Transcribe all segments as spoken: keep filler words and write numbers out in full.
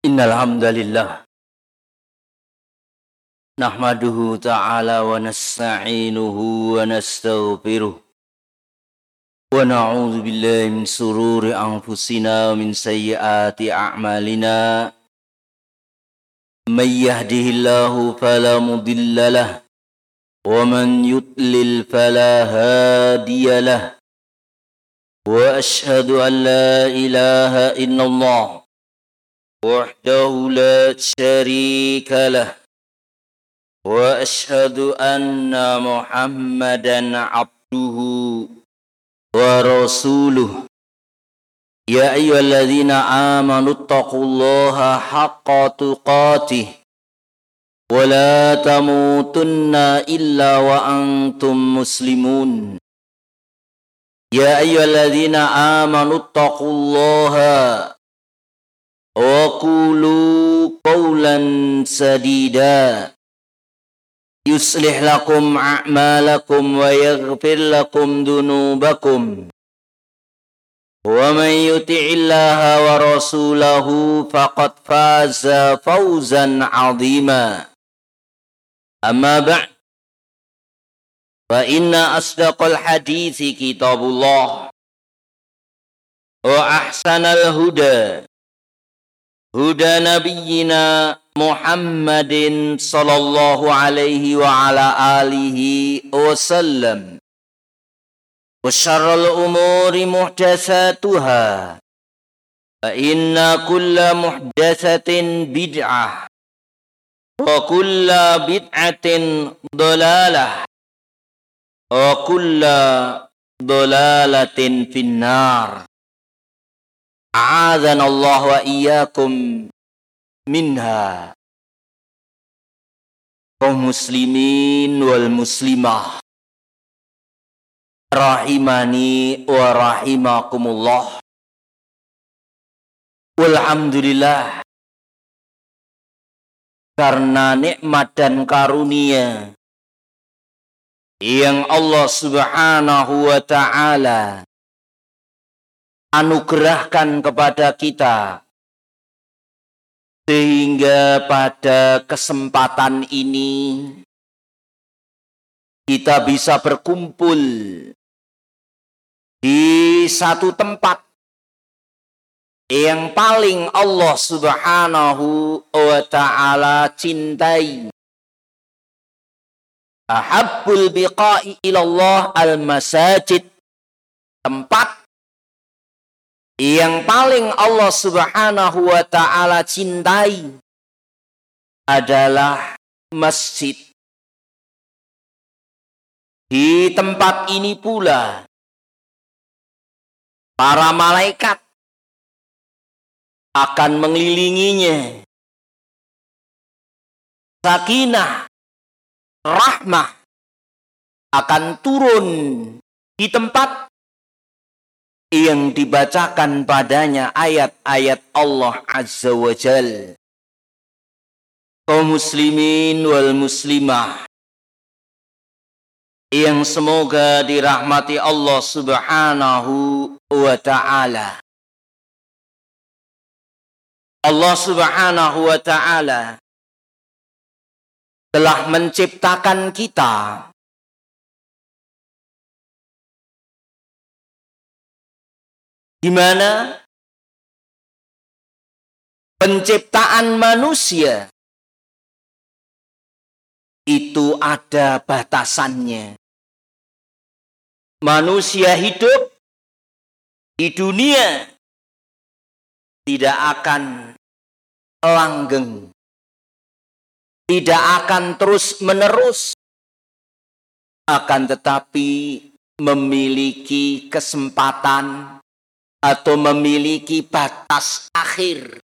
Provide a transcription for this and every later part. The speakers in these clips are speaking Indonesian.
Innal hamdalillah nahmaduhu ta'ala wa nasta'inuhu wa nastaghfiruh wa na'udzu billahi min sururi anfusina wa min sayyiati a'malina may yahdihillahu fala mudilla lahu wa man yudlil fala hadiya lahu wa ashhadu an la ilaha illallah wahdahu la syarika lah wa ashhadu anna Muhammadan abduhu wa rasuluh ya ayyuhalladzina amanu taqullaha haqqa tuqatih wa la tamutunna illa wa antum muslimun ya ayyuhalladzina amanu taqullaha wa qulu qawlan sadida yuslih lakum a'malakum wa yaghfir lakum dunubakum wa man yuti'illaha wa rasulahu faqad faza fawzan 'azima amma ba'd fa inna asdaqal hadithi kitabullah wa ahsanal huda huda nabiyyina Muhammadin sallallahu alaihi wa ala alihi wasallam wa syarrul umuri muhdatsatuha fa inna kulla muhdatsatin bid'ah wa kulla bid'atin dhalalah wa kulla dhalalatin finnar. A'adzanallahu wa iyyakum minha. Kaum muslimin wal muslimah rahimani wa rahimakumullah. Walhamdulillah, karena nikmat dan karunia yang Allah Subhanahu wa ta'ala anugerahkan kepada kita, sehingga pada kesempatan ini kita bisa berkumpul di satu tempat yang paling Allah Subhanahu wa ta'ala cintai. Ahabbul biqa'i ilallah al-masajid, tempat yang paling Allah Subhanahu wa ta'ala cintai adalah masjid. Di tempat ini pula para malaikat akan mengelilinginya. Sakinah, rahmah akan turun di tempat yang dibacakan padanya ayat-ayat Allah Azza wa Jal. Kaum muslimin wal muslimah yang semoga dirahmati Allah Subhanahu wa ta'ala. Allah Subhanahu wa ta'ala telah menciptakan kita di mana penciptaan manusia itu ada batasannya. Manusia hidup di dunia tidak akan langgeng, tidak akan terus-menerus, akan tetapi memiliki kesempatan atau memiliki batas akhir,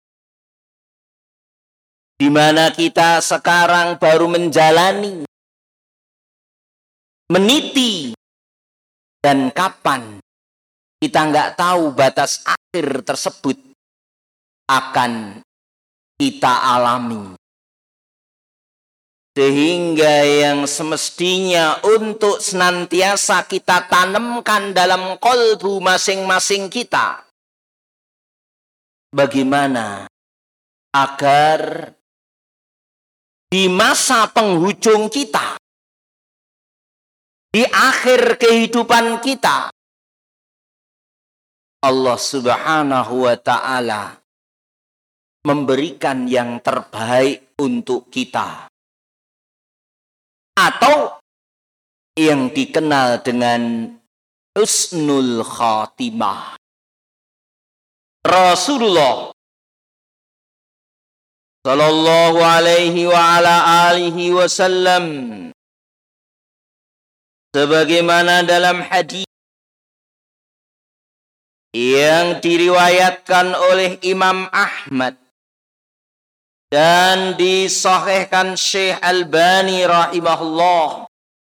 di mana kita sekarang baru menjalani, meniti, dan kapan kita nggak tahu batas akhir tersebut akan kita alami. Sehingga yang semestinya untuk senantiasa kita tanamkan dalam kolbu masing-masing kita, bagaimana agar di masa penghujung kita, di akhir kehidupan kita, Allah Subhanahu wa ta'ala memberikan yang terbaik untuk kita, atau yang dikenal dengan husnul khatimah. Rasulullah sallallahu alaihi wa ala alihi wasallam sebagaimana dalam hadis yang diriwayatkan oleh Imam Ahmad dan disahihkan Syekh Albani rahimahullah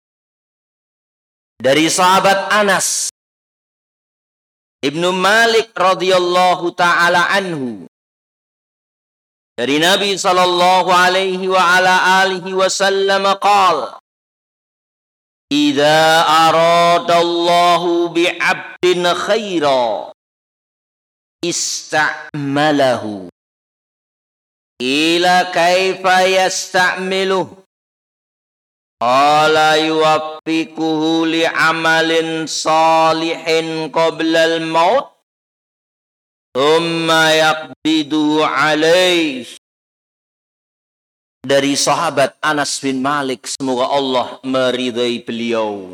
dari sahabat Anas Ibnu Malik radhiyallahu taala anhu, dari Nabi sallallahu alaihi wa ala alihi wasallam qala, idza aradallahu bi'abdin khaira ista'malahu ila kaifa yasta'miluh qala yuwaffiquhu li'amalin salihin qabla al-maut thumma yaqbiduhu alaih. Dari sahabat Anas bin Malik, semoga Allah meridai beliau,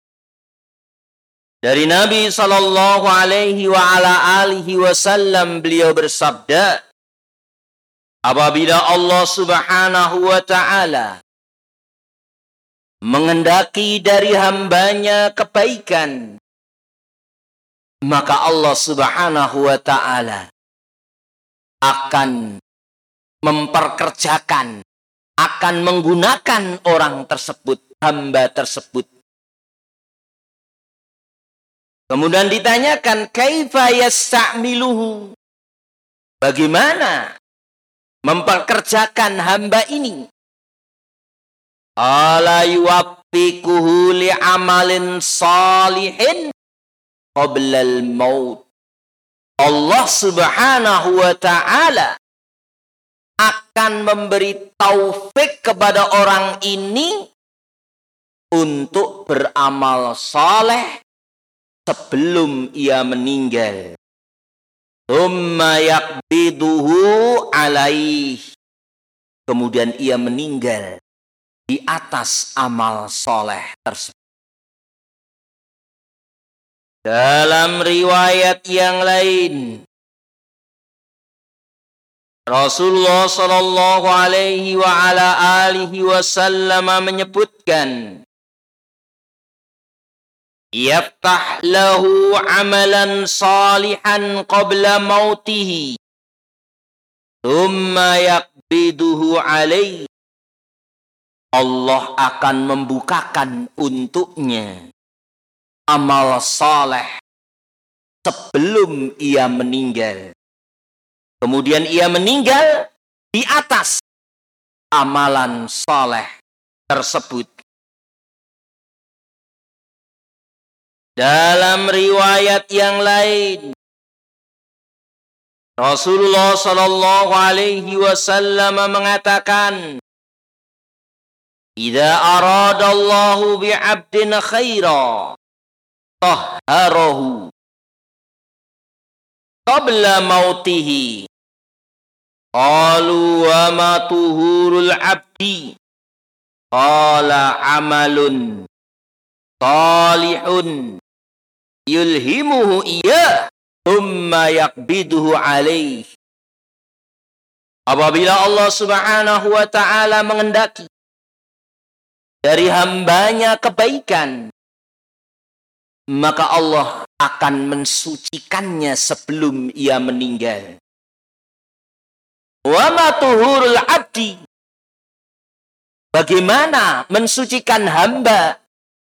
dari Nabi sallallahu alaihi wa ala alihi wasallam, beliau bersabda, apabila Allah Subhanahu wa ta'ala mengendaki dari hambanya kebaikan, maka Allah Subhanahu wa ta'ala akan memperkerjakan, akan menggunakan orang tersebut, hamba tersebut. Kemudian ditanyakan, kaifa yasta'miluhu, bagaimana memperkerjakan hamba ini? Ala yuwaffiquhu li'amalin salihin qablal maut. Allah Subhanahu wa ta'ala akan memberi taufik kepada orang ini untuk beramal saleh sebelum ia meninggal. Tsumma yaqbiduhu alaih. Kemudian ia meninggal di atas amal soleh tersebut. Dalam riwayat yang lain, Rasulullah sallallahu alaihi wa ala alihi wasallam menyebutkan, yaftah lahu amalan salihan qabla mautihi thumma yaqbiduhu alaih. Allah akan membukakan untuknya amal saleh sebelum ia meninggal. Kemudian ia meninggal di atas amalan saleh tersebut. Dalam riwayat yang lain, Rasulullah sallallahu alaihi wasallam mengatakan, idza aradallahu bi'abdin khaira tahharahu qabla mautihi. Qalu wa ma tuhurul abdi? Qala amalun salihun yulhimuhu iya thumma yaqbiduhu alaih. Apabila Allah Subhanahu wa ta'ala mengendaki dari hambanya kebaikan, maka Allah akan mensucikannya sebelum ia meninggal. Wa ma tuhurul abdi? Bagaimana mensucikan hamba?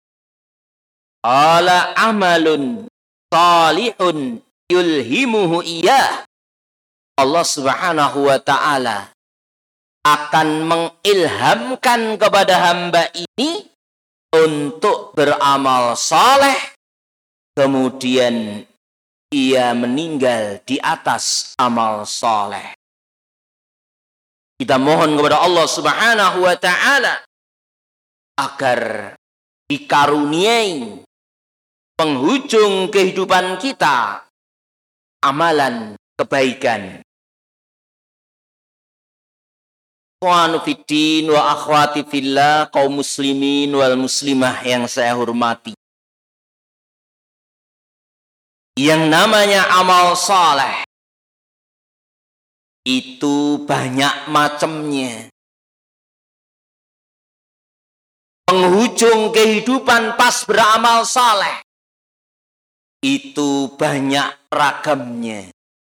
Ala amalun salihun yulhimuhu iyah. Allah Subhanahu wa ta'ala akan mengilhamkan kepada hamba ini untuk beramal saleh, kemudian ia meninggal di atas amal saleh. Kita mohon kepada Allah Subhanahu wa taala agar dikaruniai penghujung kehidupan kita amalan kebaikan. Ikhwanu fiddin wa akhwati fillah, kaum muslimin wal muslimah yang saya hormati. Yang namanya amal saleh itu banyak macamnya. Penghujung kehidupan pas beramal saleh itu banyak ragamnya.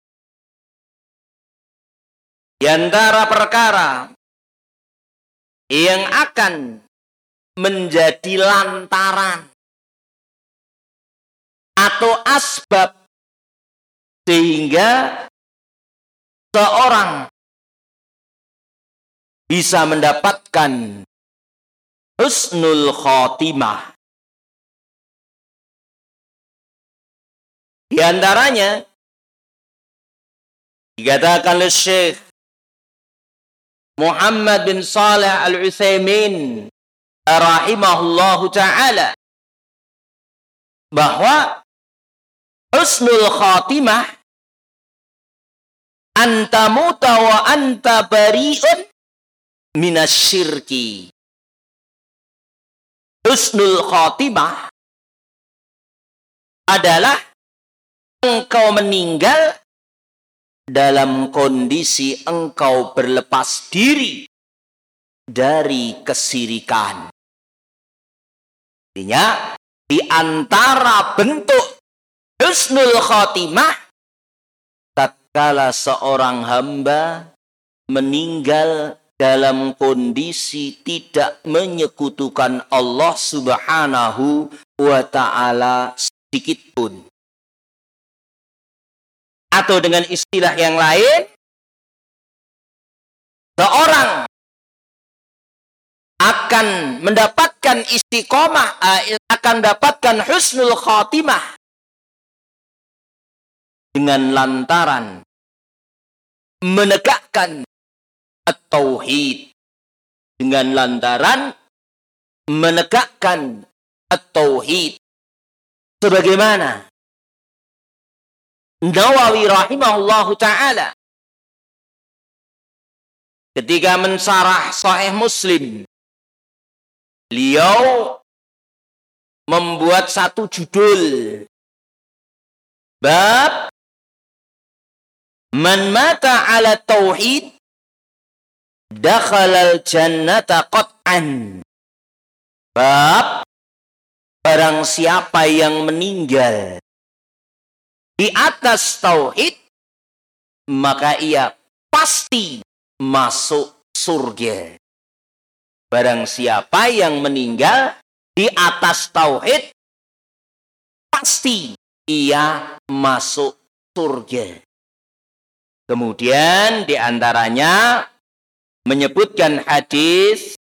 Di antara perkara yang akan menjadi lantaran atau asbab sehingga seorang bisa mendapatkan husnul khotimah. Di antaranya dikatakan oleh Syekh Muhammad bin Shalih Al-Utsaimin rahimahullahu ta'ala bahwa husnul khotimah anta muta wa anta bari'un minasyirki. Husnul khotimah adalah engkau meninggal dalam kondisi engkau berlepas diri dari kesirikan. Artinya, di antara bentuk husnul khotimah tatkala seorang hamba meninggal dalam kondisi tidak menyekutukan Allah Subhanahu wa ta'ala sedikit pun. Atau dengan istilah yang lain, seorang akan mendapatkan istiqomah, akan mendapatkan husnul khotimah dengan lantaran menegakkan at-tauhid, dengan lantaran menegakkan at-tauhid, sebagaimana Nawawi rahimahullahu ta'ala ketika mensarah Sahih Muslim, beliau membuat satu judul, bab man mata ala tauhid dakhalal jannata qat'an. Bab barang siapa yang meninggal di atas tauhid, maka ia pasti masuk surga. Barang siapa yang meninggal di atas tauhid, pasti ia masuk surga. Kemudian di antaranya menyebutkan hadis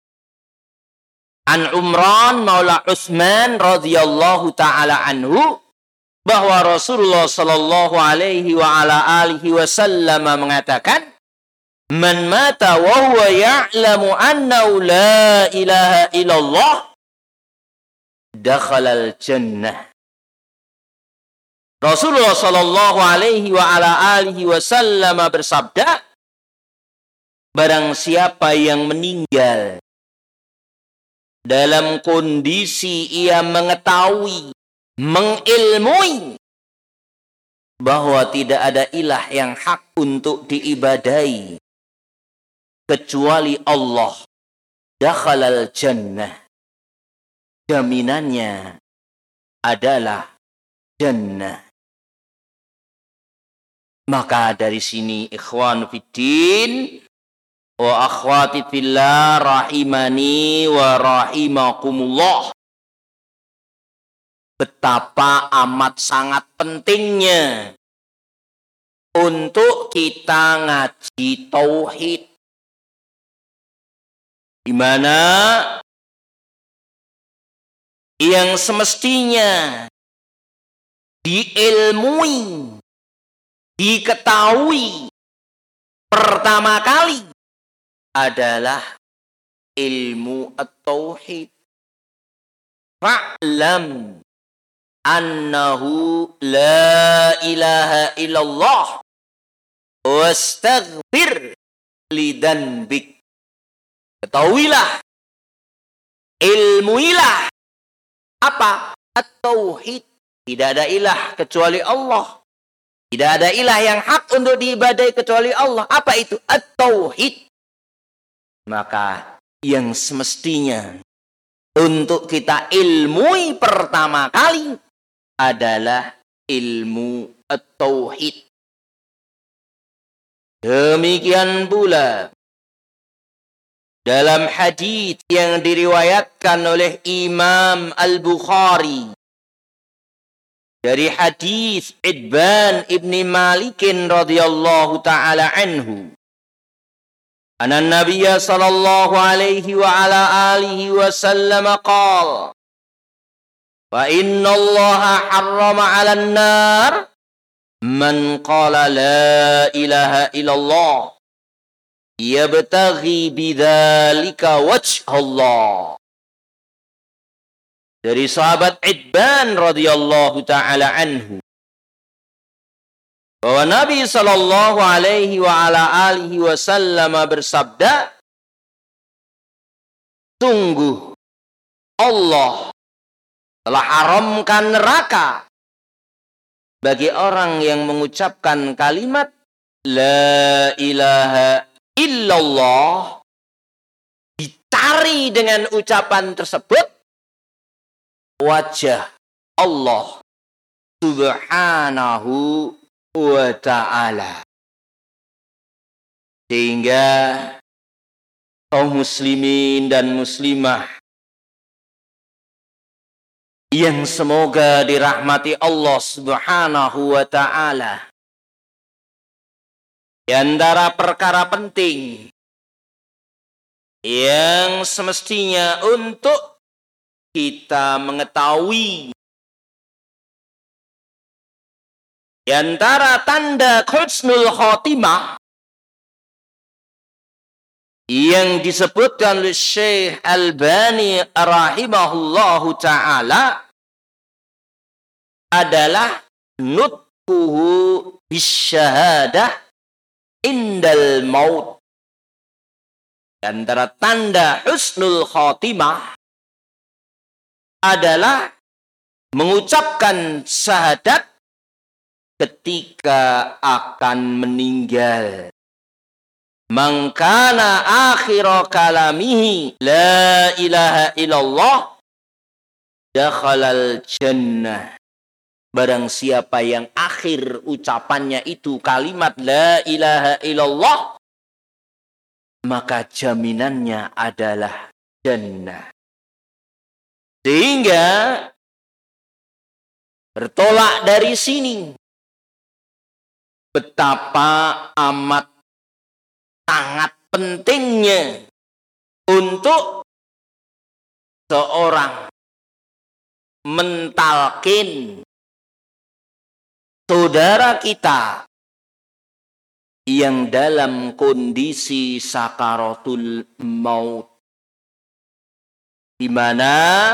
an Umran maula Utsman radhiyallahu taala anhu bahwa Rasulullah sallallahu alaihi wa ala alihi wasallam mengatakan, man mata wa huwa ya'lamu annahu la ilaha illallah dakhalal jannah. Rasulullah sallallahu alaihi wa ala alihi wasallam bersabda, barang siapa yang meninggal dalam kondisi ia mengetahui, mengilmui bahwa tidak ada ilah yang hak untuk diibadai kecuali Allah, dakhalal jannah, jaminannya adalah jannah. Maka dari sini ikhwan fiddin wa akhwati fillah rahimani wa rahimakumullah, betapa amat sangat pentingnya untuk kita ngaji tauhid, di mana yang semestinya diilmui, diketahui pertama kali adalah ilmu at-tauhid. Fa'lam annahu la ilaha illallah wastaghfir lidanbik. Ketahuilah, ilmuilah apa? At-tauhid. Tidak ada ilah kecuali Allah. Tidak ada ilah yang hak untuk diibadai kecuali Allah. Apa itu? At-tauhid. Maka yang semestinya untuk kita ilmui pertama kali adalah ilmu at-tauhid. Demikian pula dalam hadis yang diriwayatkan oleh Imam Al-Bukhari dari hadis Idban ibni Malikin radhiyallahu ta'ala anhu, anna Nabiyya sallallahu alaihi wa ala alihi wa sallam qala, fa inna Allaha harrama 'alan nar man qala la ilaha illallah yabtaghi bidzalika wajh Allah. Dari sahabat Idban radhiyallahu ta'ala anhu, bahwa Nabi sallallahu alaihi wa ala alihi wasallam bersabda, sungguh Allah telah haramkan neraka bagi orang yang mengucapkan kalimat la ilaha illallah, dicari dengan ucapan tersebut wajah Allah subhanahu wa ta'ala. Sehingga kaum muslimin dan muslimah yang semoga dirahmati Allah subhanahu wa ta'ala, di antara perkara penting yang semestinya untuk kita mengetahui, di antara tanda husnul khotimah yang disebutkan oleh Syekh Albani rahimahullahu ta'ala adalah nutquhu bisyahadah indal maut. Di antara tanda husnul khotimah adalah mengucapkan syahadat ketika akan meninggal. Man kana akhira kalamihi la ilaha illallah dakhalal jannah. Barang siapa yang akhir ucapannya itu kalimat la ilaha illallah, maka jaminannya adalah jannah. Sehingga bertolak dari sini betapa amat sangat pentingnya untuk seorang mentalkin saudara kita yang dalam kondisi sakaratul maut, di mana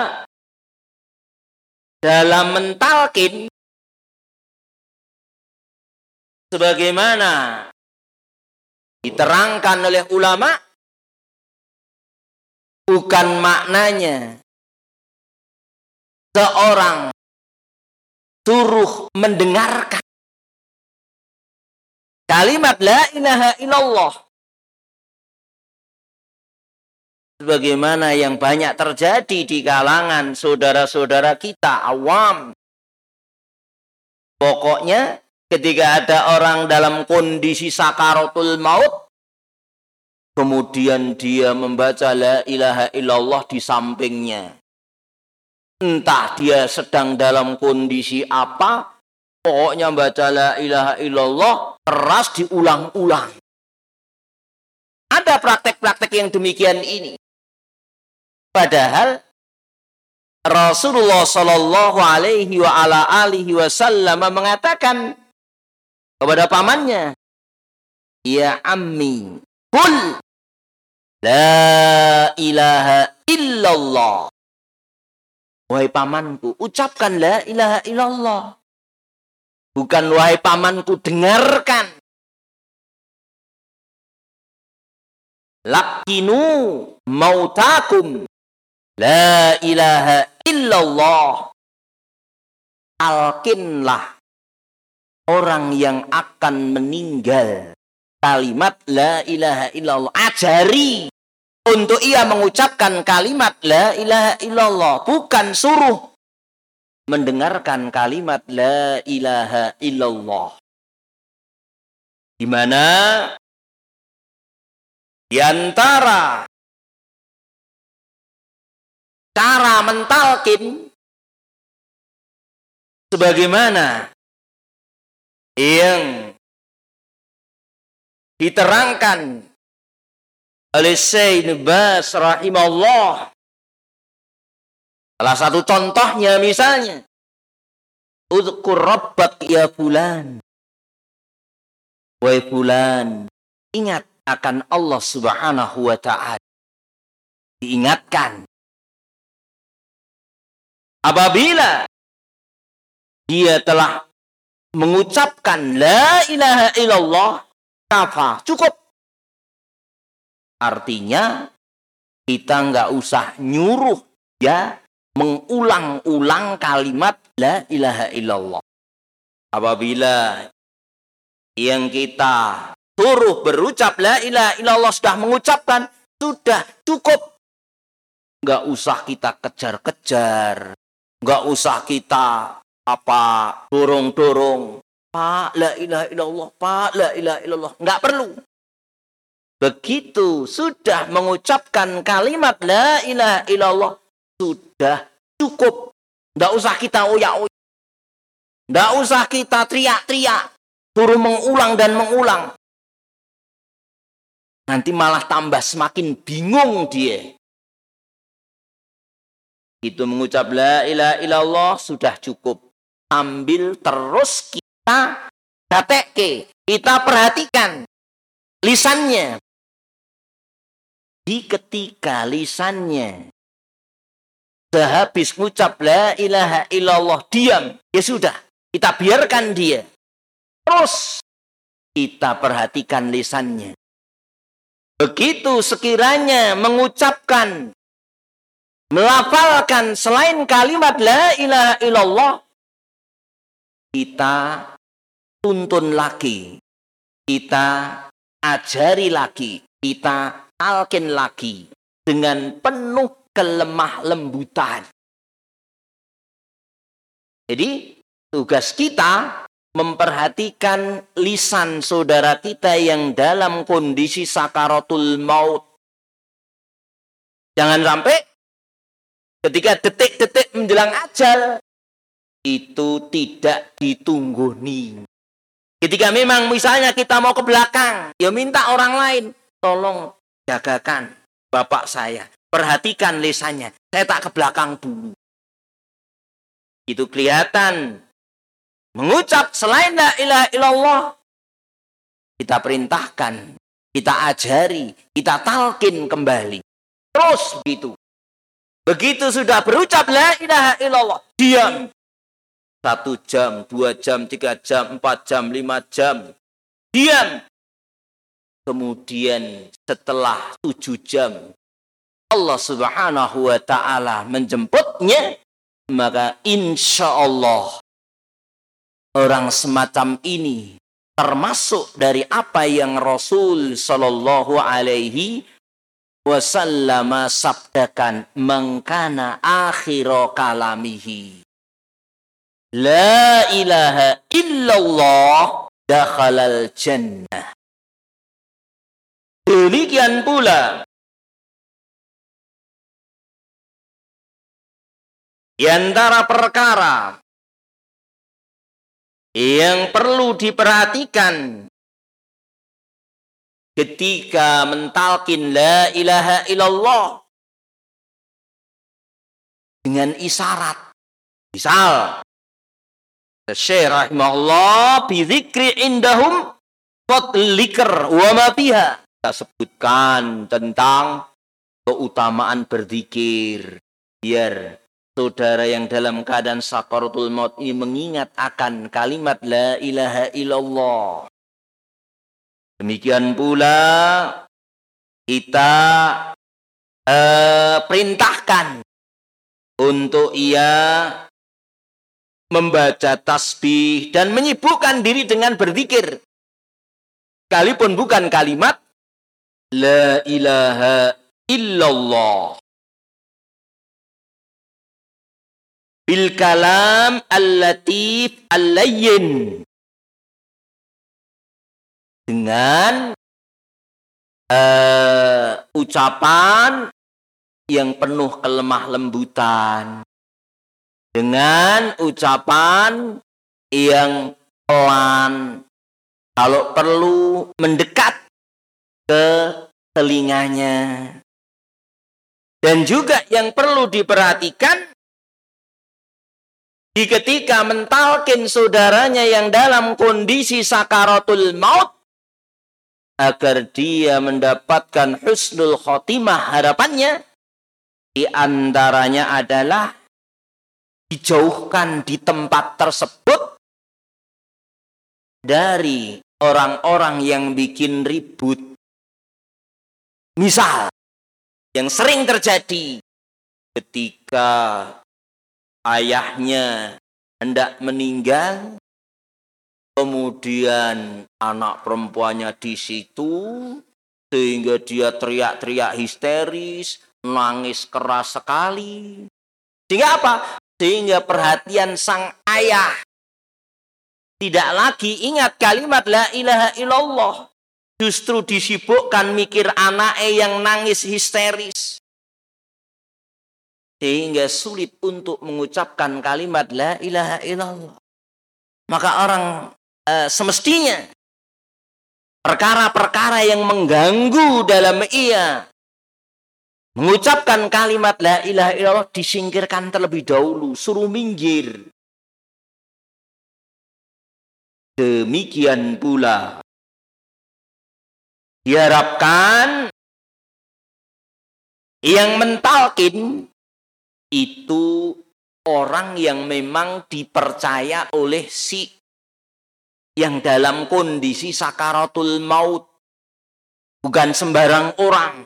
dalam mentalkin sebagaimana diterangkan oleh ulama, bukan maknanya seorang suruh mendengarkan kalimat la ilaha illallah sebagaimana yang banyak terjadi di kalangan saudara-saudara kita awam. Pokoknya ketika ada orang dalam kondisi sakaratul maut, kemudian dia membaca la ilaha illallah di sampingnya. Entah dia sedang dalam kondisi apa, pokoknya baca la ilaha illallah keras diulang-ulang. Ada praktek-praktek yang demikian ini. Padahal Rasulullah Shallallahu Alaihi wa ala alihi Wasallam mengatakan kepada pamannya, ya ammi, kul La ilaha illallah. Wahai pamanku, ucapkan la ilaha illallah. Bukan wahai pamanku, dengarkan. Lakinu mautakum. La ilaha illallah. Talkinlah orang yang akan meninggal kalimat la ilaha illallah. Ajari untuk ia mengucapkan kalimat la ilaha illallah. Bukan suruh mendengarkan kalimat la ilaha illallah. Di mana di antara cara mentalkin sebagaimana yang diterangkan oleh Syekh Ibnu Baz rahimahullah. Salah satu contohnya misalnya, Udhkur rabbak ya fulan. Wahai fulan, ingat akan Allah Subhanahu wa ta'ala. Diingatkan. Apabila dia telah mengucapkan la ilaha illallah, kafa, cukup. Artinya kita nggak usah nyuruh ya mengulang-ulang kalimat la ilaha illallah. Apabila yang kita suruh berucap la ilaha illallah sudah mengucapkan, sudah cukup. Nggak usah kita kejar-kejar, nggak usah kita apa dorong-dorong. Pak, la ilaha illallah, Pak, la ilaha illallah. Nggak perlu. Begitu sudah mengucapkan kalimat la ilaha illallah, sudah cukup. Nggak usah kita oyak-oyak. Nggak usah kita teriak-teriak. Suruh mengulang dan mengulang. Nanti malah tambah semakin bingung dia. Itu mengucap la ilaha illallah sudah cukup. Sambil terus kita gateke, kita perhatikan lisannya. Di ketika lisannya sehabis mengucap la ilaha illallah diam, ya sudah, kita biarkan dia. Terus kita perhatikan lisannya. Begitu sekiranya mengucapkan, melafalkan selain kalimat la ilaha illallah, kita tuntun lagi, kita ajari lagi, kita talkin lagi dengan penuh kelemah lembutan. Jadi tugas kita memperhatikan lisan saudara kita yang dalam kondisi sakaratul maut. Jangan sampai ketika detik-detik menjelang ajal itu tidak ditungguni. Ketika memang misalnya kita mau ke belakang, ya minta orang lain, tolong jagakan bapak saya, perhatikan lisannya, saya tak ke belakang dulu. Itu kelihatan mengucap selain la ilaha illallah, kita perintahkan, kita ajari, kita talkin kembali. Terus begitu. Begitu sudah berucap la ilaha illallah, diam. Satu jam, dua jam, tiga jam, empat jam, lima jam. Diam. Kemudian setelah tujuh jam, Allah Subhanahu wa ta'ala menjemputnya, maka insya Allah orang semacam ini termasuk dari apa yang Rasul Sallallahu Alaihi Wasallam sabdakan, mengkana akhiro kalamihi la ilaha illallah dakhalal jannah. Demikian pula di antara perkara yang perlu diperhatikan ketika mentalkin la ilaha illallah dengan isyarat. Misal Syekh rahimahullah bi dzikri indahum fadlikr wa ma fiha. kita sebutkan tentang keutamaan berzikir. Biar saudara yang dalam keadaan sakaratul maut ini mengingat akan kalimat la ilaha illallah. Demikian pula kita eh, perintahkan untuk ia membaca tasbih dan menyibukkan diri dengan berzikir. Sekalipun bukan kalimat la ilaha illallah. Bil kalam al-latif al-layyin. Dengan uh, ucapan yang penuh kelemah lembutan. Dengan ucapan yang pelan. Kalau perlu mendekat ke telinganya. Dan juga yang perlu diperhatikan, di ketika mentalkin saudaranya yang dalam kondisi sakaratul maut, agar dia mendapatkan husnul khotimah, harapannya di antaranya adalah dijauhkan di tempat tersebut dari orang-orang yang bikin ribut. Misal, yang sering terjadi ketika ayahnya hendak meninggal, kemudian anak perempuannya di situ, sehingga dia teriak-teriak histeris, nangis keras sekali. Sehingga apa? Sehingga perhatian sang ayah tidak lagi ingat kalimat la ilaha illallah. Justru disibukkan mikir anaknya yang nangis histeris. Sehingga sulit untuk mengucapkan kalimat la ilaha illallah. Maka orang uh, semestinya perkara-perkara yang mengganggu dalam ia mengucapkan kalimat la ilaha illallah disingkirkan terlebih dahulu, suruh minggir. Demikian pula diharapkan yang mentalkin itu orang yang memang dipercaya oleh si yang dalam kondisi sakaratul maut. Bukan sembarang orang.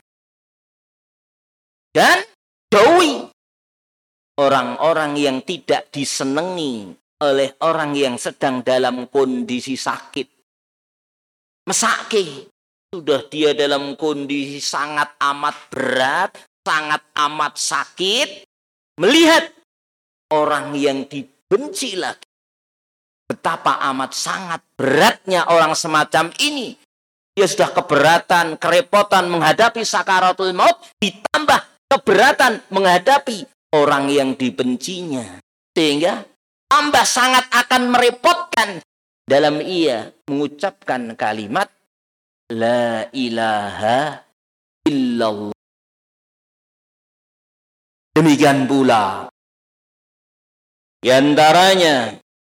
Dan jauhi orang-orang yang tidak disenangi oleh orang yang sedang dalam kondisi sakit. Mesake. Sudah dia dalam kondisi sangat amat berat, sangat amat sakit. Melihat orang yang dibenci lagi. Betapa amat sangat beratnya orang semacam ini. Dia sudah keberatan, kerepotan menghadapi sakaratul maut. Ditambah keberatan menghadapi orang yang dibencinya. Sehingga tambah sangat akan merepotkan dalam ia mengucapkan kalimat la ilaha illallah. Demikian pula di antaranya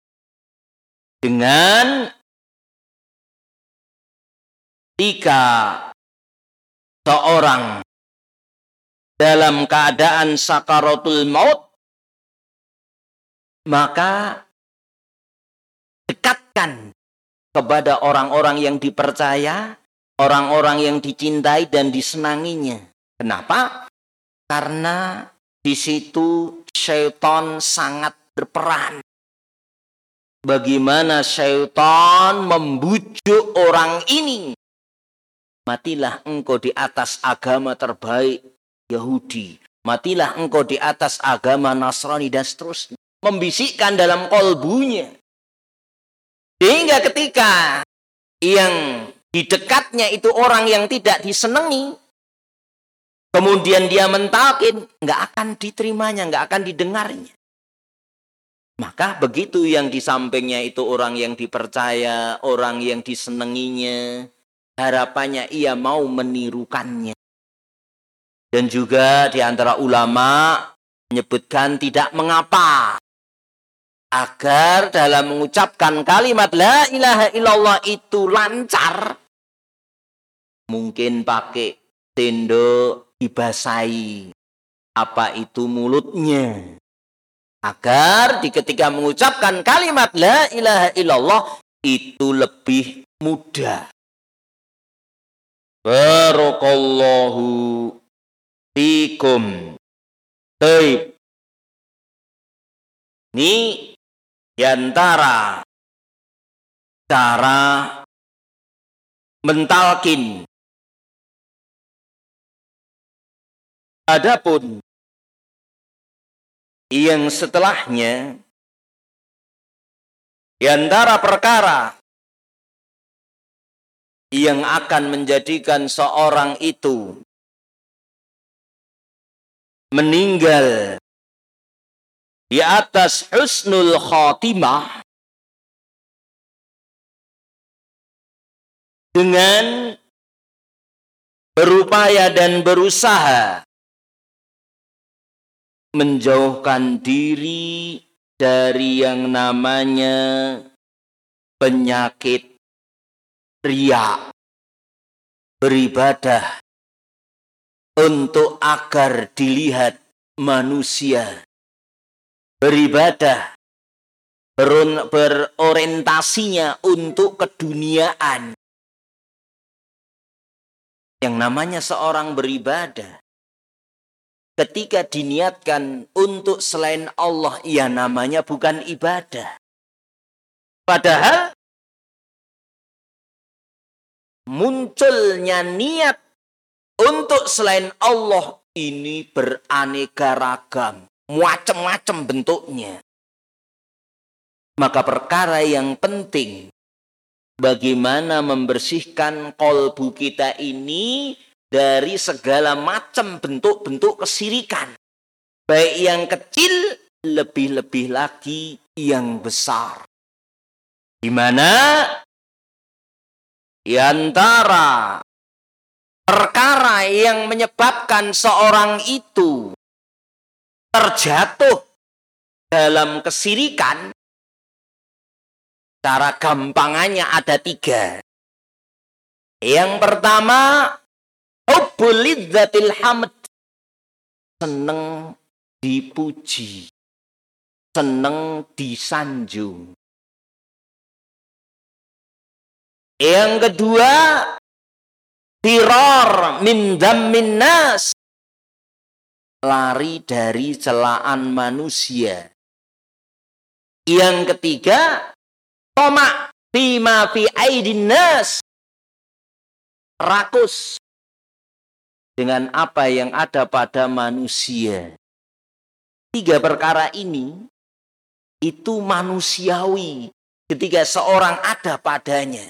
dengan ketika seorang dalam keadaan sakaratul maut, maka dekatkan kepada orang-orang yang dipercaya, orang-orang yang dicintai dan disenanginya. Kenapa? Karena di situ syaitan sangat berperan. Bagaimana syaitan membujuk orang ini? Matilah engkau di atas agama terbaik Yahudi. Matilah engkau di atas agama Nasrani dan seterusnya. Membisikkan dalam kolbunya. Sehingga ketika yang di dekatnya itu orang yang tidak disenangi, kemudian dia mentalkin, nggak akan diterimanya, nggak akan didengarnya. Maka begitu yang di sampingnya itu orang yang dipercaya, orang yang disenanginya, harapannya ia mau menirukannya. Dan juga di antara ulama menyebutkan tidak mengapa agar dalam mengucapkan kalimat la ilaha illallah itu lancar, Mungkin pakai sendok dibasahi. Apa itu mulutnya? Agar di ketika mengucapkan kalimat la ilaha illallah itu lebih mudah. Barakallahu fikum. Baik. Ini diantara cara mentalkin. Adapun yang setelahnya, di antara perkara yang akan menjadikan seorang itu meninggal di atas husnul khotimah dengan berupaya dan berusaha menjauhkan diri dari yang namanya penyakit riya, beribadah untuk agar dilihat manusia, beribadah berorientasinya untuk keduniaan. Yang namanya seorang beribadah ketika diniatkan untuk selain Allah, ya namanya bukan ibadah. Padahal munculnya niat untuk selain Allah ini beraneka ragam, macam-macam bentuknya. Maka perkara yang penting bagaimana membersihkan kolbu kita ini dari segala macam bentuk-bentuk kesirikan. Baik yang kecil, lebih-lebih lagi yang besar. Di mana di antara perkara yang menyebabkan seorang itu terjatuh dalam kesirikan, cara gampangannya ada tiga. Yang pertama, hubbul lidzatil hamd, seneng dipuji, seneng disanjung. Yang kedua, firar min dzammin nas, lari dari celaan manusia. Yang ketiga, tamak bima fi aidin nas, rakus dengan apa yang ada pada manusia. Tiga perkara ini itu manusiawi ketika seorang ada padanya.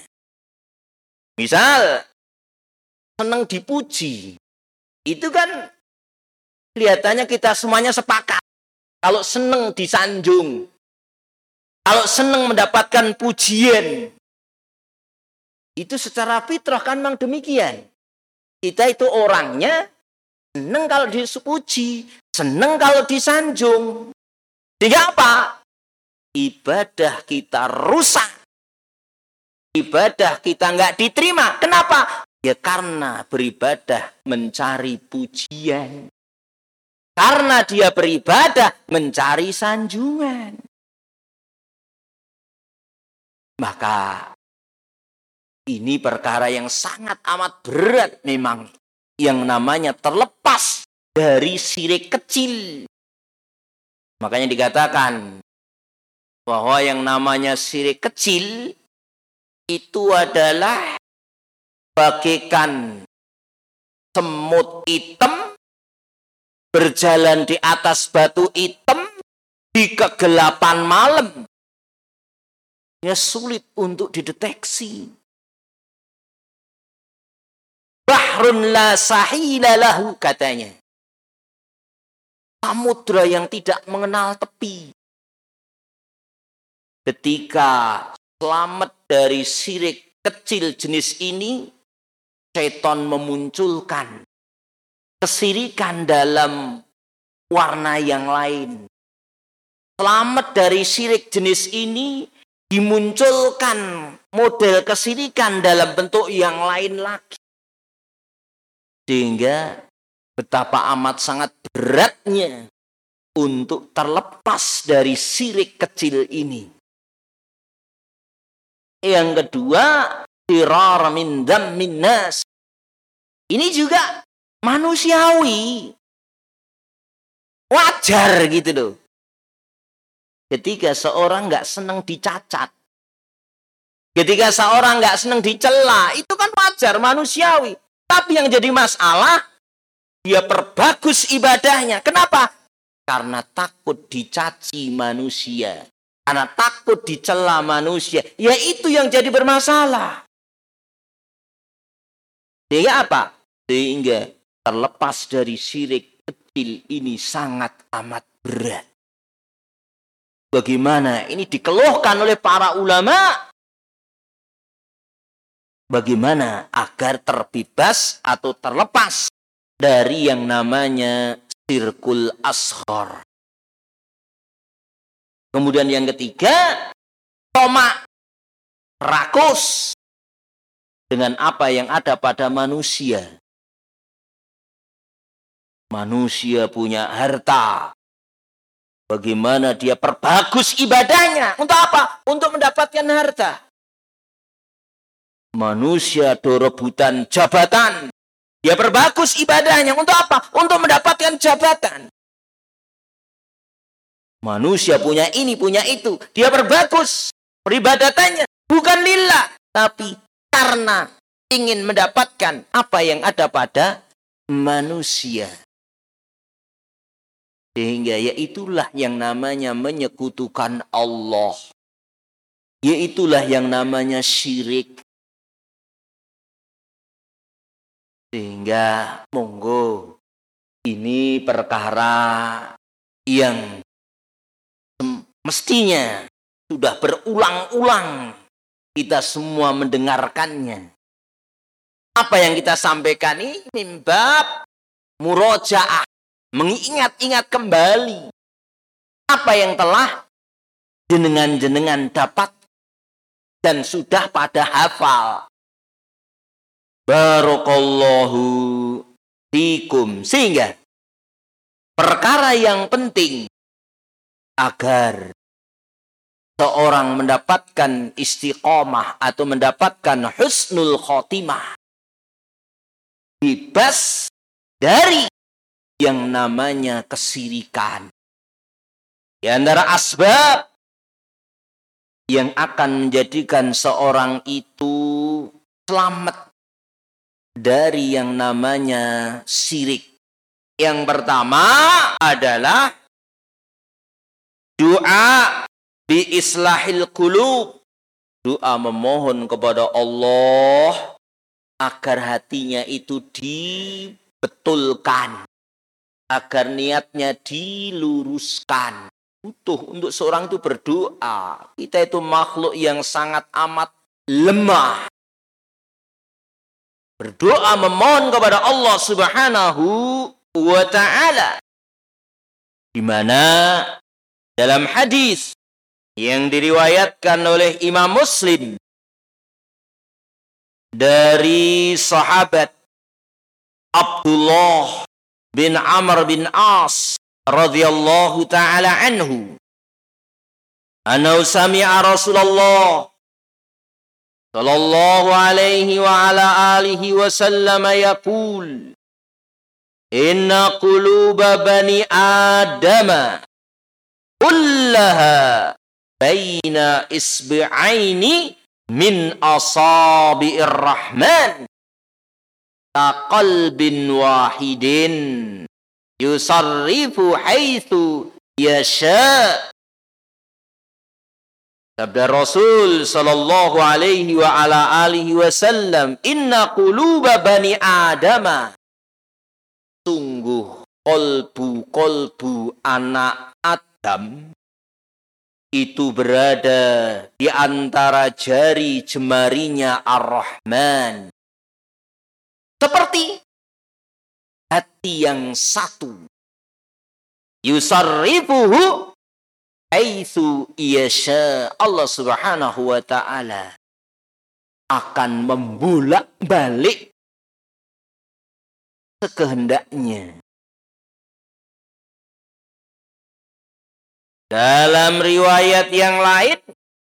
Misal senang dipuji, itu kan kelihatannya kita semuanya sepakat. Kalau senang disanjung, kalau senang mendapatkan pujian, itu secara fitrah kan memang demikian. Kita itu orangnya senang kalau dipuji, senang kalau disanjung. Sehingga apa? Ibadah kita rusak. Ibadah kita nggak diterima. Kenapa? Ya karena beribadah mencari pujian. Karena dia beribadah mencari sanjungan. Maka ini perkara yang sangat amat berat memang. Yang namanya terlepas dari syirik kecil. Makanya dikatakan bahwa yang namanya syirik kecil itu adalah bagaikan semut hitam berjalan di atas batu hitam di kegelapan malam. Ya sulit untuk dideteksi. Bahrun la sahila lahu katanya. Samudra yang tidak mengenal tepi. Ketika selamat dari syirik kecil jenis ini, setan memunculkan kesirikan dalam warna yang lain. Selamat dari syirik jenis ini, dimunculkan model kesirikan dalam bentuk yang lain lagi. Sehingga betapa amat sangat beratnya untuk terlepas dari syirik kecil ini. Yang kedua, firar min dzammin nas. Ini juga manusiawi. Wajar gitu loh. Ketika seorang nggak senang dicacat, ketika seorang nggak senang dicela, itu kan wajar, manusiawi. Tapi yang jadi masalah, dia perbagus ibadahnya. Kenapa? Karena takut dicaci manusia. Karena takut dicela manusia. Ya itu yang jadi bermasalah. Sehingga apa? Sehingga terlepas dari syirik kecil ini sangat amat berat. Bagaimana ini dikeluhkan oleh para ulama? Bagaimana agar terbebas atau terlepas dari yang namanya syirkul asghar. Kemudian yang ketiga, tomak, rakus dengan apa yang ada pada manusia. Manusia punya harta. Bagaimana dia perbagus ibadahnya? Untuk apa? Untuk mendapatkan harta. Manusia do rebutan jabatan. Dia perbagus ibadahnya. Untuk apa? Untuk mendapatkan jabatan. Manusia punya ini, punya itu. Dia perbagus peribadatannya. Bukan lillah. Tapi karena ingin mendapatkan apa yang ada pada manusia. Sehingga yaitulah yang namanya menyekutukan Allah. Yaitulah yang namanya syirik. Sehingga monggo ini perkara yang mestinya sudah berulang-ulang kita semua mendengarkannya. Apa yang kita sampaikan ini mimbab murojaah, mengingat-ingat kembali apa yang telah jenengan-jenengan dapat dan sudah pada hafal. Barakallahu fikum. Sehingga perkara yang penting agar seorang mendapatkan istiqomah atau mendapatkan husnul khotimah, bebas dari yang namanya kesirikan. Di antara asbab yang akan menjadikan seorang itu selamat dari yang namanya syirik. Yang pertama adalah doa bi islahil qulub. Doa memohon kepada Allah agar hatinya itu dibetulkan, agar niatnya diluruskan. Butuh untuk seorang itu berdoa. Kita itu makhluk yang sangat amat lemah. Berdoa memohon kepada Allah Subhanahu wa ta'ala. Di mana dalam hadis yang diriwayatkan oleh Imam Muslim dari sahabat Abdullah bin Amr bin As radhiyallahu ta'ala anhu, annahu sami'a Rasulullah sallallahu alaihi wa ala alihi wa sallam yaqul, inna quluba bani adama kullaha baina isbi'aini min asabi'ir rahman kaqalbin wahidin yusarrifu haitsu yasha. Sabda Rasul sallallahu alaihi wa ala alihi wasallam, inna quluba bani adama, sungguh kolbu-kolbu anak Adam itu berada di antara jari jemarinya Ar-Rahman. Seperti hati yang satu. Yusarrifuhu haitsu yasha. Allah Subhanahu wa ta'ala akan membolak-balik sekehendaknya. Dalam riwayat yang lain,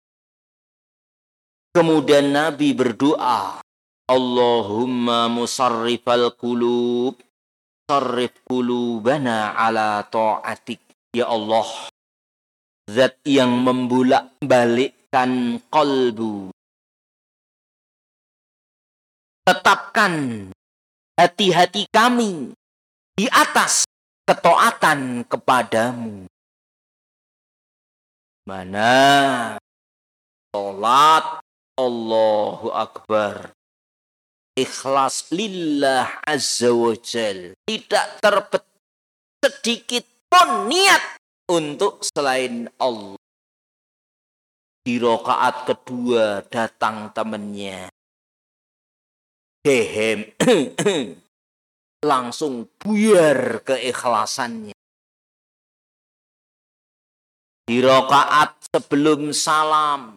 kemudian Nabi berdoa, Allahumma musarrifal qulub, sarrif qulubana ala ta'atik. Ya Allah, zat yang membolak-balikkan qalbu, tetapkan hati-hati kami di atas ketaatan kepadamu. Mana salat Allahu Akbar, ikhlas lillah azza wa jal, tidak terbetik sedikit pun niat untuk selain Allah. Di rakaat kedua datang temannya, dehem, langsung buyar keikhlasannya. Di rakaat sebelum salam,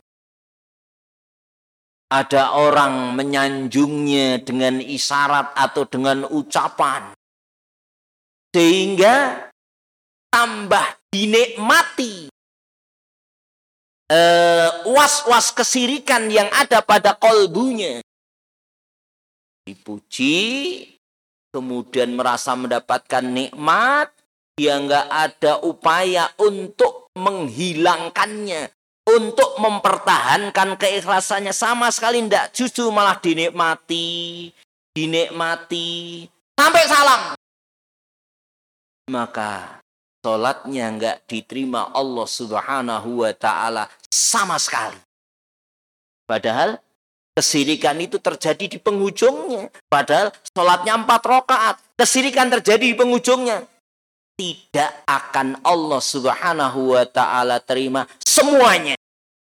ada orang menyanjungnya dengan isyarat atau dengan ucapan, sehingga tambah dinikmati uh, was-was kesirikan yang ada pada kolbunya. Dipuji, kemudian merasa mendapatkan nikmat, dia nggak ada upaya untuk menghilangkannya, untuk mempertahankan keikhlasannya, sama sekali enggak, justru malah dinikmati, dinikmati sampai salam. Maka salatnya enggak diterima Allah Subhanahu wa taala sama sekali. Padahal kesirikan itu terjadi di penghujungnya. Padahal salatnya empat rakaat, kesirikan terjadi di penghujungnya. Tidak akan Allah Subhanahu wa taala terima semuanya.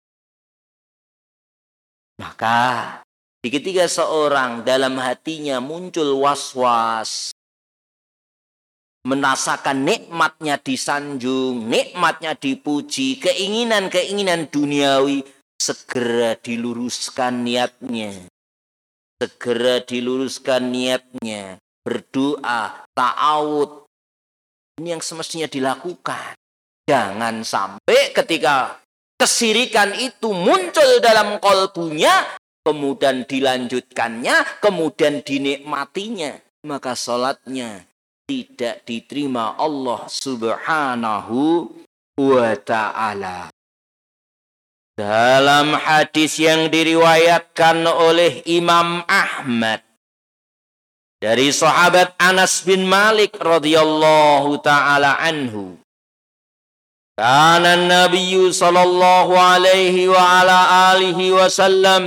Maka ketika seorang dalam hatinya muncul was-was, merasakan nikmatnya disanjung, nikmatnya dipuji, keinginan-keinginan duniawi, segera diluruskan niatnya. Segera diluruskan niatnya. Berdoa, ta'awud. Ini yang semestinya dilakukan. Jangan sampai ketika kesirikan itu muncul dalam kolbunya, kemudian dilanjutkannya, kemudian dinikmatinya, maka salatnya tidak diterima Allah Subhanahu wa ta'ala. Dalam hadis yang diriwayatkan oleh Imam Ahmad dari sahabat Anas bin Malik radhiyallahu taala anhu, kana Nabi sallallahu alaihi wa ala alihi wasallam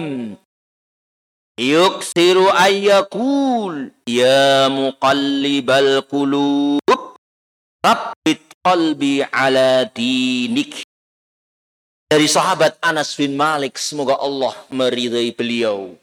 yuksiru ayyakul ya muqallibal qulub tsabbit qalbi ala dinik. Dari sahabat Anas bin Malik, semoga Allah meridai beliau,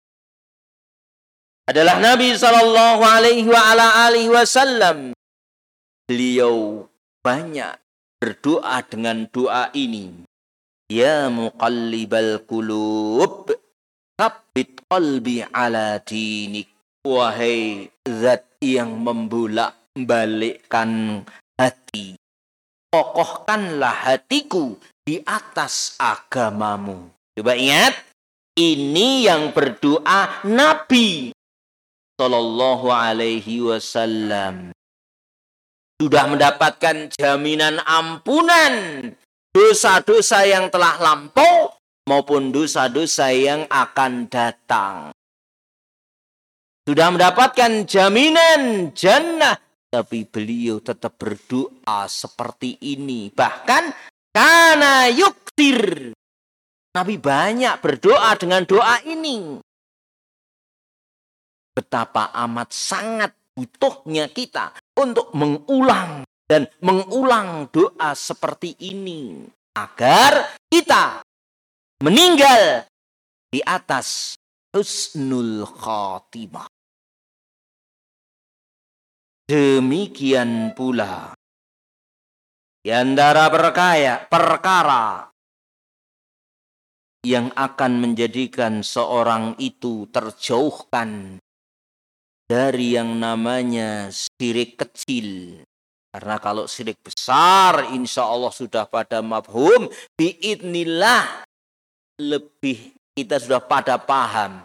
adalah Nabi sallallahu alaihi wa ala alihi wasallam. Beliau banyak berdoa dengan doa ini. Ya muqallibal qulub, tsabbit qalbi ala dinik. Wahai zat yang membolak-balikkan hati, kokohkanlah hatiku di atas agamamu. Coba ingat, ini yang berdoa Nabi sallallahu alaihi wasallam. Sudah mendapatkan jaminan ampunan dosa-dosa yang telah lampau maupun dosa-dosa yang akan datang. Sudah mendapatkan jaminan jannah, tapi beliau tetap berdoa seperti ini. Bahkan kana yuktir, Nabi banyak berdoa dengan doa ini. Betapa amat sangat butuhnya kita untuk mengulang dan mengulang doa seperti ini, agar kita meninggal di atas husnul khatimah. Demikian pula di antara perkaya, perkara yang akan menjadikan seorang itu terjauhkan dari yang namanya syirik kecil. Karena kalau syirik besar, insya Allah sudah pada mafhum, biidnillah lebih kita sudah pada paham.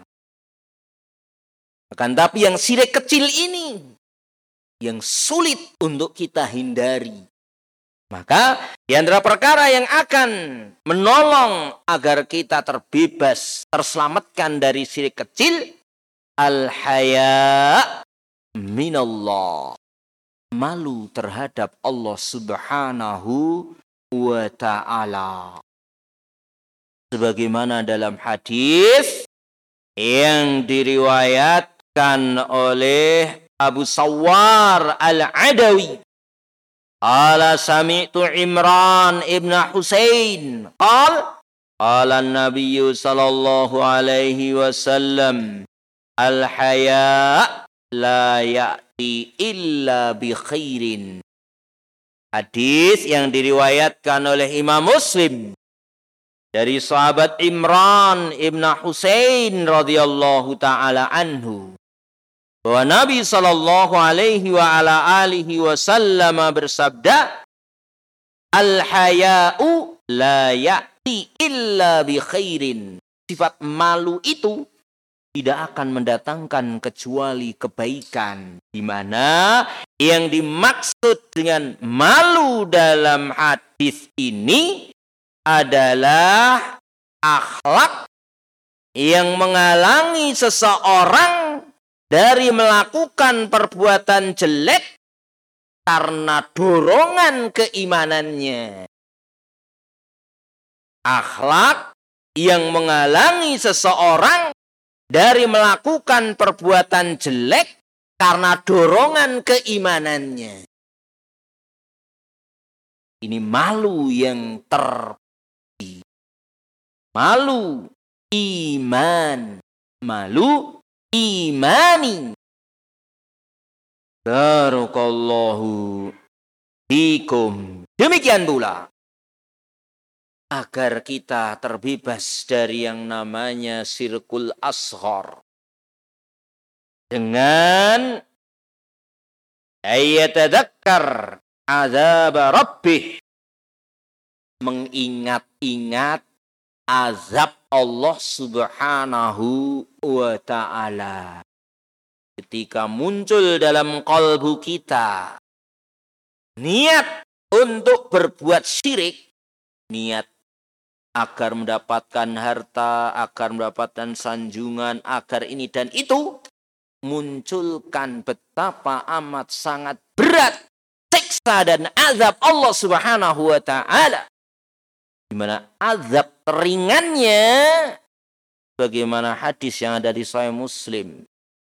Akan tapi yang syirik kecil ini, yang sulit untuk kita hindari. Maka di antara perkara yang akan menolong agar kita terbebas, terselamatkan dari syirik kecil, al-haya minallah. Malu terhadap Allah Subhanahu wa ta'ala. Sebagaimana dalam hadis yang diriwayatkan oleh Abu Sawwar Al-Adawi. Ala sami'tu Imran ibn Husain. Qal, qala Nabi sallallahu alaihi wasallam, al-haya la ya'ti illa bi khairin. Hadis yang diriwayatkan oleh Imam Muslim dari sahabat Imran ibn Husain radhiyallahu taala anhu, bahwa Nabi sallallahu alaihi wa ala alihi wasallam bersabda, al-haya'u la ya'ti illa bi khairin. Sifat malu itu tidak akan mendatangkan kecuali kebaikan. Di mana yang dimaksud dengan malu dalam hadis ini adalah akhlak yang menghalangi seseorang dari melakukan perbuatan jelek karena dorongan keimanannya. Akhlak yang menghalangi seseorang dari melakukan perbuatan jelek karena dorongan keimanannya. Ini malu yang terjadi. Malu iman. Malu imani. Barakallahu fikum. Demikian pula agar kita terbebas dari yang namanya syirkul asghar, dengan ayatadzakkar azab rabbih, mengingat-ingat azab Allah Subhanahu wa ta'ala. Ketika muncul dalam kalbu kita niat untuk berbuat syirik, niat agar mendapatkan harta, agar mendapatkan sanjungan, agar ini dan itu, munculkan betapa amat sangat berat siksa dan azab Allah Subhanahu wa ta'ala. Di mana azab ringannya, bagaimana hadis yang ada di Sahih Muslim.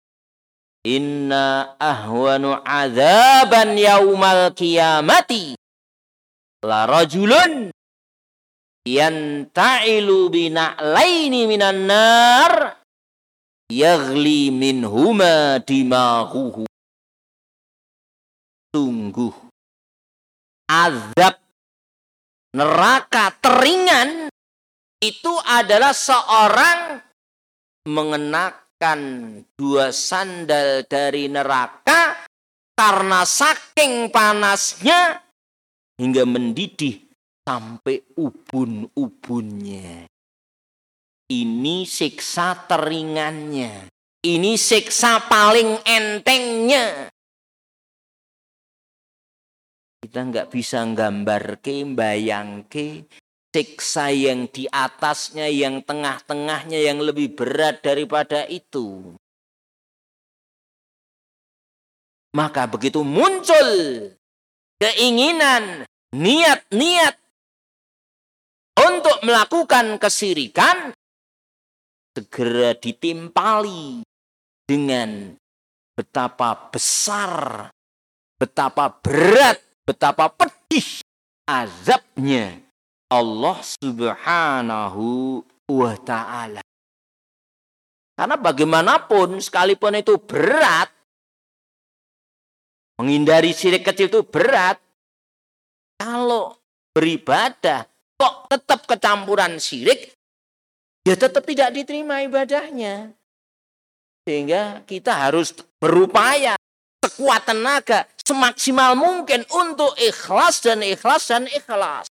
Inna ahwanu azaban yaumal qiyamati la rajulun yanta'ilu bina'laini minan nar yaghli minhuma dimaghuhu. Sungguh azab neraka teringan itu adalah seorang mengenakan dua sandal dari neraka karena saking panasnya hingga mendidih sampai ubun-ubunnya. Ini siksa teringannya. Ini siksa paling entengnya. Kita nggak bisa nggambarke, mbayangke siksa yang di atasnya, yang tengah-tengahnya, yang lebih berat daripada itu. Maka begitu muncul keinginan, niat-niat untuk melakukan kesyirikan, segera ditimpali dengan betapa besar, betapa berat, betapa pedih azabnya Allah Subhanahu wa ta'ala. Karena bagaimanapun, sekalipun itu berat, menghindari syirik kecil itu berat, kalau beribadah kok tetap kecampuran syirik, ya tetap tidak diterima ibadahnya. Sehingga kita harus berupaya sekuat tenaga, semaksimal mungkin untuk ikhlas dan ikhlas dan ikhlas.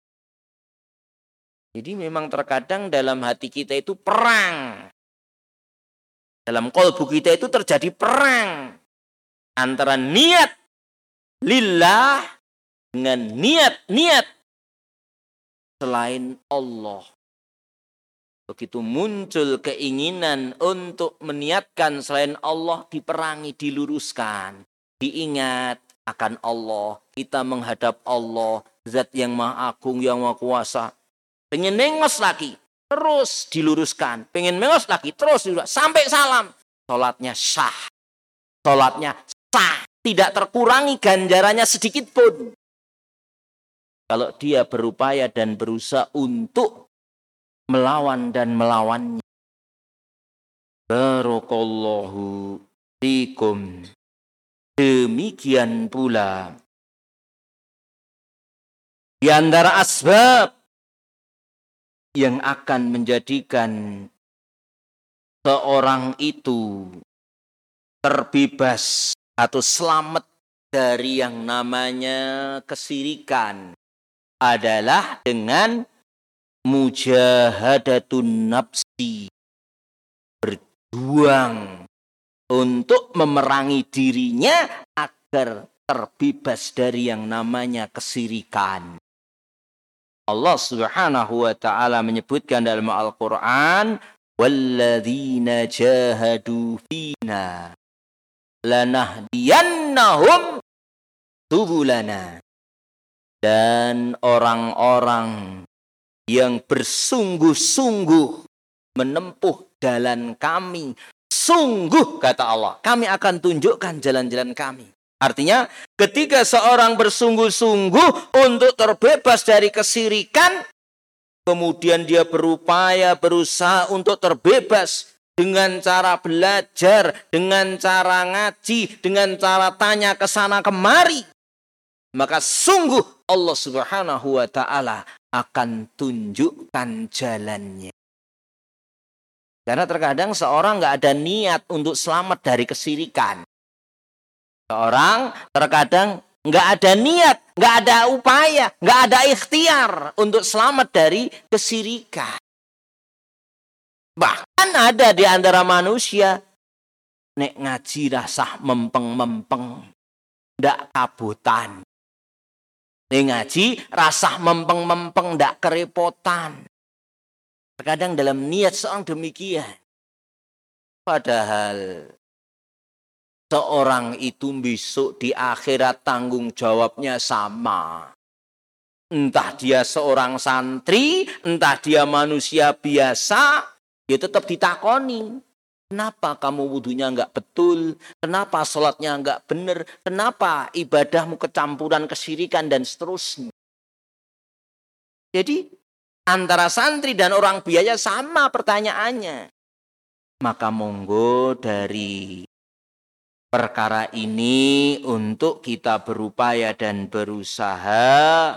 Jadi memang terkadang dalam hati kita itu perang. Dalam qalbu kita itu terjadi perang antara niat lillah dengan niat-niat selain Allah. Begitu muncul keinginan untuk meniatkan selain Allah, diperangi, diluruskan. Diingat akan Allah. Kita menghadap Allah, Zat yang Maha Agung, yang Maha Kuasa. Pengen nengos lagi, terus diluruskan. Pengen nengos lagi, terus diluruskan. Sampai salam. Sholatnya sah. Sholatnya sah. Tidak terkurangi ganjarannya sedikit pun. Kalau dia berupaya dan berusaha untuk melawan dan melawannya. Barakallahu fikum. Demikian pula di antara asbab yang akan menjadikan seorang itu terbebas atau selamat dari yang namanya kesirikan adalah dengan mujahadatun nafsi, berjuang untuk memerangi dirinya agar terbebas dari yang namanya kesirikan. Allah Subhanahu wa taala menyebutkan dalam Al-Qur'an, walladzina jahadu fina lanahdiyannahum subulana. Dan orang-orang yang bersungguh-sungguh menempuh jalan kami, sungguh kata Allah, kami akan tunjukkan jalan-jalan kami. Artinya ketika seorang bersungguh-sungguh untuk terbebas dari kesirikan, kemudian dia berupaya, berusaha untuk terbebas dengan cara belajar, dengan cara ngaji, dengan cara tanya ke sana kemari, maka sungguh Allah Subhanahu wa taala akan tunjukkan jalannya. Karena terkadang seorang nggak ada niat untuk selamat dari kesirikan. Seorang terkadang nggak ada niat, nggak ada upaya, nggak ada ikhtiar untuk selamat dari kesirikan. Bahkan ada di antara manusia, nek ngaji rasah mempeng-mempeng, ndak kabutan. Nek ngaji rasah mempeng-mempeng, ndak kerepotan. Terkadang dalam niat seorang demikian. Padahal seorang itu besok di akhirat tanggung jawabnya sama. Entah dia seorang santri, entah dia manusia biasa, dia tetap ditakoni. Kenapa kamu wudunya enggak betul? Kenapa sholatnya enggak benar? Kenapa ibadahmu kecampuran kesyirikan dan seterusnya? Jadi antara santri dan orang biaya sama pertanyaannya. Maka monggo dari perkara ini untuk kita berupaya dan berusaha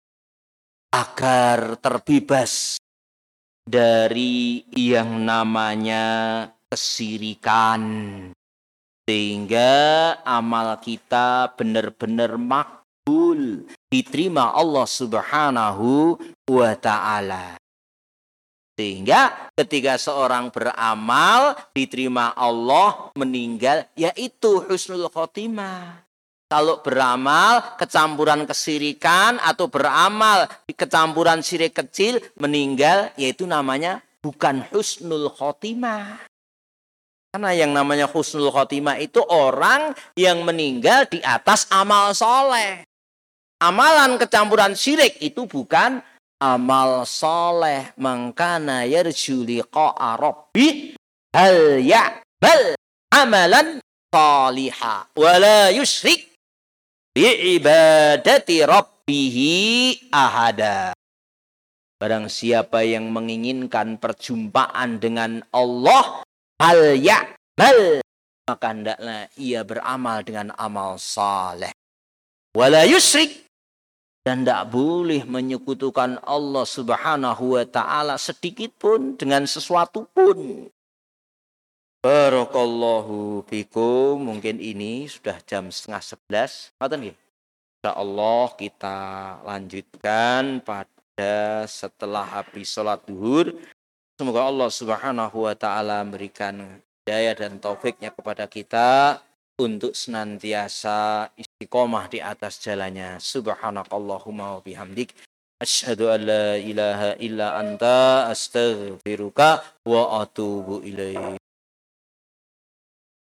agar terbebas dari yang namanya kesirikan. Sehingga amal kita benar-benar makbul, diterima Allah Subhanahu wa ta'ala. Sehingga ketika seorang beramal diterima Allah, meninggal yaitu husnul khotimah. Kalau beramal kecampuran kesirikan atau beramal kecampuran syirik kecil, meninggal yaitu namanya bukan husnul khotimah. Karena yang namanya husnul khotimah itu orang yang meninggal di atas amal soleh. Amalan kecampuran syirik itu bukan amal soleh. Mangkana yarju liqa'a rabbih hal ya'mal amalan salihah wala yusyrik bi'ibadati rabbihi ahada. Barang siapa yang menginginkan perjumpaan dengan Allah, hal ya'mal, maka hendaklah ia beramal dengan amal saleh. Wala yusyrik, dan tidak boleh menyekutukan Allah Subhanahu wa ta'ala sedikit pun dengan sesuatu pun. Barakallahu fikum. Mungkin ini sudah jam setengah sebelas. Ngoten nggih. Insyaallah kita lanjutkan pada setelah habis sholat duhur. Semoga Allah Subhanahu wa taala memberikan hidayah dan taufiknya kepada kita untuk senantiasa istiqomah di atas jalannya. Subhanakallahumma wa bihamdik asyhadu an la ilaha illa anta astaghfiruka wa atubu ilaik.